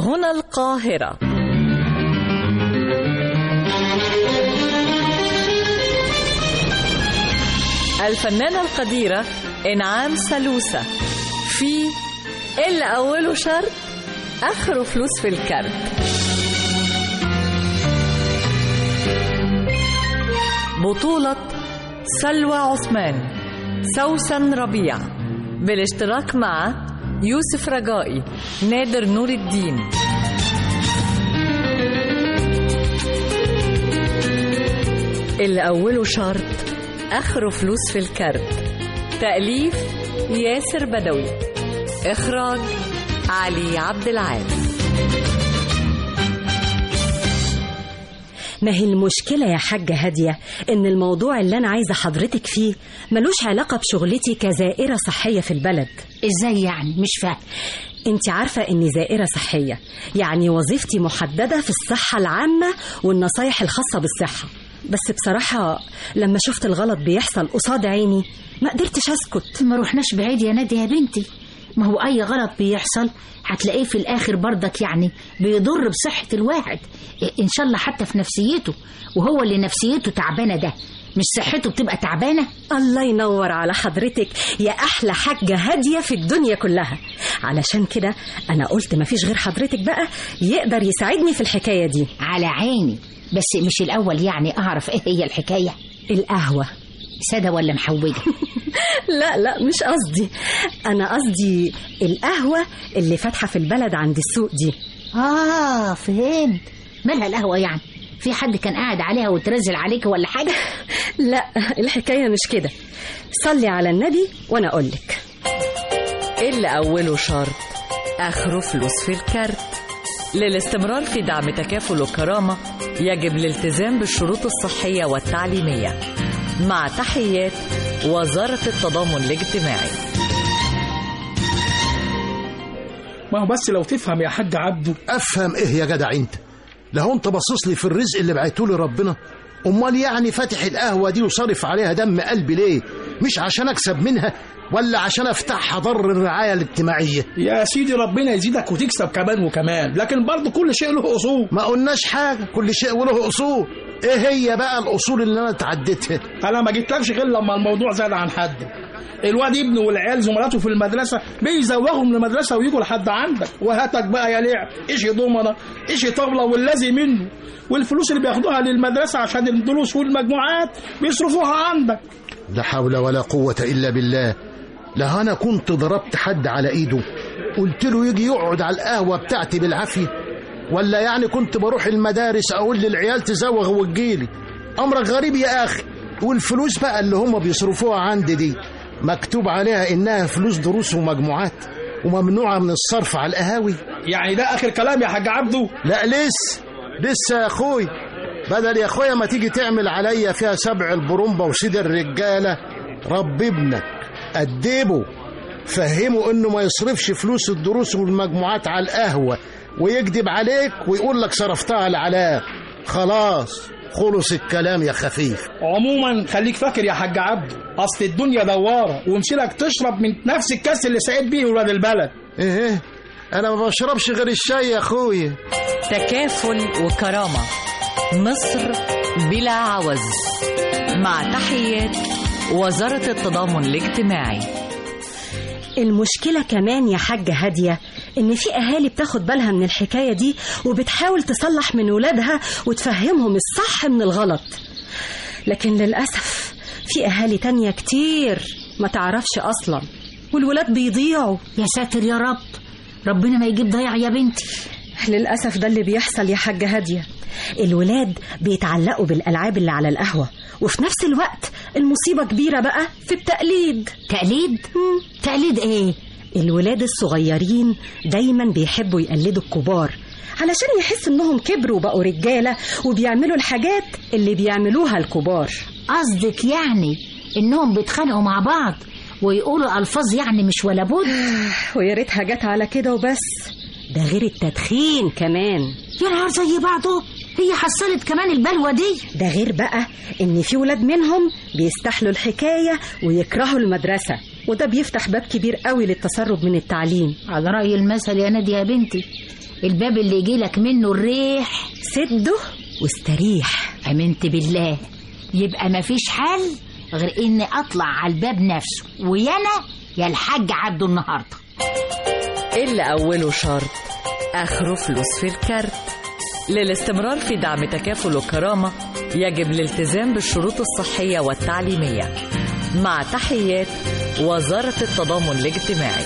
هنا القاهرة. الفنانة القديرة إنعام سالوسة في اللي أوله شرط آخره فلوس في الكارت. بطولة سلوى عثمان، سوسن ربيع، بالاشتراك مع يوسف رجائي، نادر نور الدين. اللي أوله شرط آخره فلوس في الكارت. تأليف ياسر بدوي، إخراج علي عبد العال. ما هي المشكلة يا حاجة هادية إن الموضوع اللي أنا عايزة حضرتك فيه ملوش علاقة بشغلتي كزائرة صحية في البلد. إزاي يعني؟ مش فاهم. انت عارفة إني زائرة صحية، يعني وظيفتي محددة في الصحة العامة والنصايح الخاصة بالصحة. بس بصراحة لما شفت الغلط بيحصل قصاد عيني ما قدرتش أسكت. ما روحناش بعيد يا نادي يا بنتي، ما هو أي غلط بيحصل هتلاقيه في الآخر برضك يعني بيضر بصحة الواحد، إن شاء الله حتى في نفسيته، وهو اللي نفسيته تعبانة ده مش صحته بتبقى تعبانة. الله ينور على حضرتك يا أحلى حاجة هادية في الدنيا كلها. علشان كده أنا قلت مفيش غير حضرتك بقى يقدر يساعدني في الحكاية دي. على عيني، بس مش الأول يعني أعرف إيه هي الحكاية؟ القهوة سادة ولا محوجة؟ لا مش قصدي، أنا قصدي القهوة اللي فاتحة في البلد عند السوق دي. فهمت. مالها القهوة يعني؟ في حد كان قاعد عليها وترزل عليك ولا حاجة؟ لا الحكاية مش كده. صلي على النبي وأنا أقولك. اللي أوله شرط آخره فلوس في الكارت. للاستمرار في دعم تكافل وكرامة يجب الالتزام بالشروط الصحية والتعليمية. مع تحيات وزارة التضامن الاجتماعي. ما هو بس لو تفهم يا حاج عبده. افهم ايه يا جدع انت؟ لو انت باصص لي في الرزق اللي بعتولي ربنا، امال يعني فاتح القهوه دي وصارف عليها دم قلبي ليه؟ مش عشان اكسب منها ولا عشان افتحها ضر الرعايه الاجتماعيه؟ يا سيدي ربنا يزيدك وتكسب كمان وكمان، لكن برضه كل شيء له اصول. ما قلناش حاجه، كل شيء وله اصول. ايه هي بقى الاصول اللي انا اتعديتها؟ انا ما جيتلكش غير لما الموضوع زاد عن حد. الواد ابنه والعيال زملاته في المدرسه بيزوغوا من المدرسه ويجوا لحد عندك، وهاتك بقى يا لعب ايش ضمنه ايش طاوله واللازم منه، والفلوس اللي بياخدوها للمدرسه عشان الدروس والمجموعات بيصرفوها عندك. لا حول ولا قوه الا بالله. لا انا كنت ضربت حد على ايده قلت له يجي يقعد على القهوه بتاعتي بالعافيه، ولا يعني كنت بروح المدارس اقول للعيال تزوغ وتجيلي؟ امرك غريب يا اخي. والفلوس بقى اللي هم بيصرفوها عندي دي مكتوب عليها انها فلوس دروس ومجموعات وممنوعه من الصرف على القهاوي. يعني ده اخر كلام يا حاج عبده؟ لا لسه يا اخوي. بدل يا اخويا ما تيجي تعمل عليا فيها سبع البرومبا وسيد الرجاله، رب ابنك أدبه، فهمه انه ما يصرفش فلوس الدروس والمجموعات على القهوه ويكذب عليك ويقول لك صرفتها على العلاق. خلاص خلص الكلام يا خفيف. عموما خليك فاكر يا حاج عبده، اصل الدنيا دواره ومشيلك تشرب من نفس الكاس اللي سقيت بيه ولاد البلد. ايه انا ما بشربش غير الشاي يا اخويا. تكافل وكرامة، مصر بلا عوز. مع تحيات وزارة التضامن الاجتماعي. المشكلة كمان يا حاجة هادية إن في أهالي بتاخد بالها من الحكاية دي وبتحاول تصلح من ولادها وتفهمهم الصح من الغلط، لكن للأسف في أهالي تانية كتير ما تعرفش أصلا والولاد بيضيعوا. يا ساتر يا رب، ربنا ما يجيب ضيع يا بنتي. للأسف ده اللي بيحصل يا حاجة هادية. الولاد بيتعلقوا بالألعاب اللي على القهوة، وفي نفس الوقت المصيبة كبيرة بقى في التقليد. تقليد ايه؟ الولاد الصغيرين دايما بيحبوا يقلدوا الكبار علشان يحسوا انهم كبروا وبقوا رجالة وبيعملوا الحاجات اللي بيعملوها الكبار. قصدك يعني انهم بيتخانقوا مع بعض ويقولوا الفاظ يعني مش ولا بد؟ ويا ريتها جت على كده وبس، ده غير التدخين كمان. يا نهار زي بعضه، هي حصلت كمان البلوى دي. ده غير بقى ان في ولاد منهم بيستحلوا الحكاية ويكرهوا المدرسة، وده بيفتح باب كبير قوي للتسرب من التعليم. على رأي المثل يا نادي يا بنتي، الباب اللي يجيلك منه الريح سده واستريح. امنت بالله. يبقى مفيش حل غير اني اطلع على الباب نفسه، ويانا يا الحاج عبده النهارده. اللي أوله شرط آخره فلوس في الكارت. للاستمرار في دعم تكافل وكرامة يجب الالتزام بالشروط الصحية والتعليمية. مع تحيات وزارة التضامن الاجتماعي.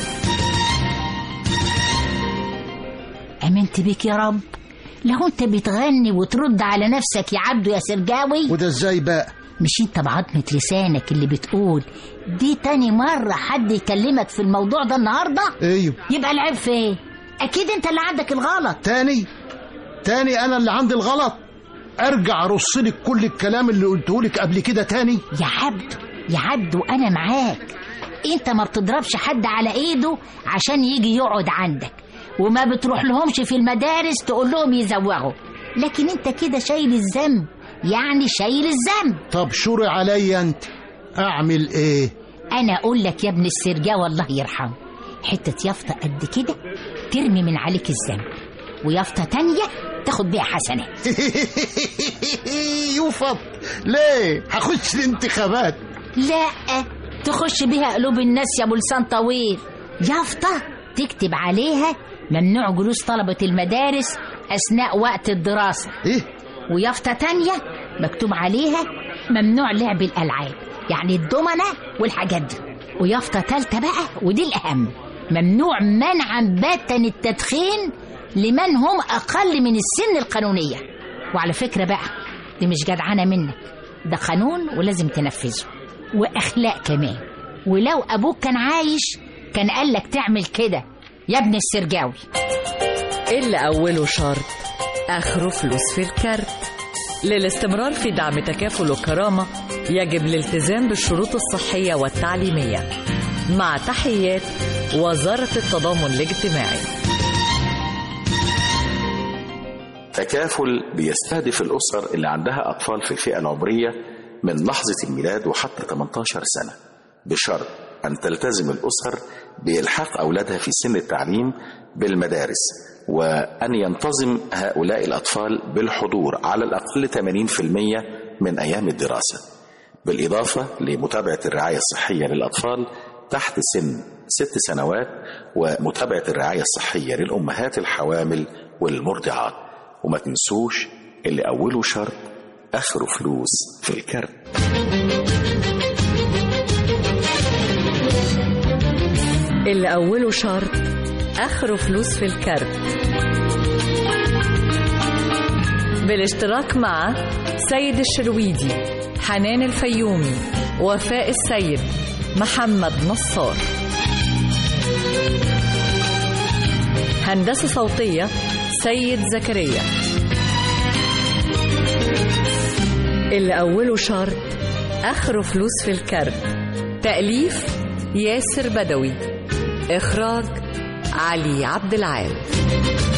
امنت بيك يا رب. لو انت بتغني وترد على نفسك يا عبده يا سرجاوي. وده ازاي بقى؟ مش انت بعضمة لسانك اللي بتقول دي تاني مرة حد يكلمك في الموضوع ده النهاردة؟ ايوه. يبقى العيب فين؟ اكيد انت اللي عندك الغلط. تاني انا اللي عندي الغلط؟ ارجع ارصلك كل الكلام اللي قلتهولك قبل كده تاني؟ يا عبده انا معاك. انت ما بتضربش حد على ايده عشان يجي يقعد عندك، وما بتروح لهمش في المدارس تقول لهم يزوغوا، لكن انت كده شايل الذنب، يعني شايل الذنب. طب شوري عليا انت، اعمل ايه؟ انا اقول لك يا ابن السرجاوي الله يرحمه، حتة يافطة قد كده ترمي من عليك الذنب، ويافطة تانية تاخد بيها حسنات. يوفط ليه؟ هخش الانتخابات؟ لا، تخش بيها قلوب الناس يا ابو لسان طويل. يافطة تكتب عليها ممنوع جلوس طلبة المدارس اثناء وقت الدراسة. ايه؟ ويافطة تانية مكتوب عليها ممنوع لعب الألعاب، يعني الضمنة والحاجات دي. ويافطة تالتة بقى ودي الأهم، ممنوع منعا باتا التدخين لمن هم أقل من السن القانونية. وعلى فكرة بقى دي مش جدعانة منك، ده قانون ولازم تنفذه، وأخلاق كمان. ولو أبوك كان عايش كان قالك تعمل كده يا ابن السرجاوي. اللي أوله شرط آخره فلوس في الكارت. للاستمرار في دعم تكافل وكرامة يجب الالتزام بالشروط الصحية والتعليمية. مع تحيات وزارة التضامن الاجتماعي. تكافل بيستهدف الأسر اللي عندها أطفال في الفئة العمرية من لحظة الميلاد وحتى 18 سنة، بشرط أن تلتزم الأسر بإلحاق أولادها في سن التعليم بالمدارس، وأن ينتظم هؤلاء الأطفال بالحضور على الأقل 80% من أيام الدراسة، بالإضافة لمتابعة الرعاية الصحية للأطفال تحت سن 6 سنوات، ومتابعة الرعاية الصحية للأمهات الحوامل والمرضعات. وما تنسوش اللي أوله شرط آخره فلوس في الكارت. اللي أوله شرط آخره فلوس في الكارت. بالاشتراك مع سيد الشرويدي، حنان الفيومي، وفاء السيد، محمد نصار. هندسة صوتية سيد زكريا. اللي أوله شرط آخره فلوس في الكارت. تأليف ياسر بدوي. إخراج علي عبد العال.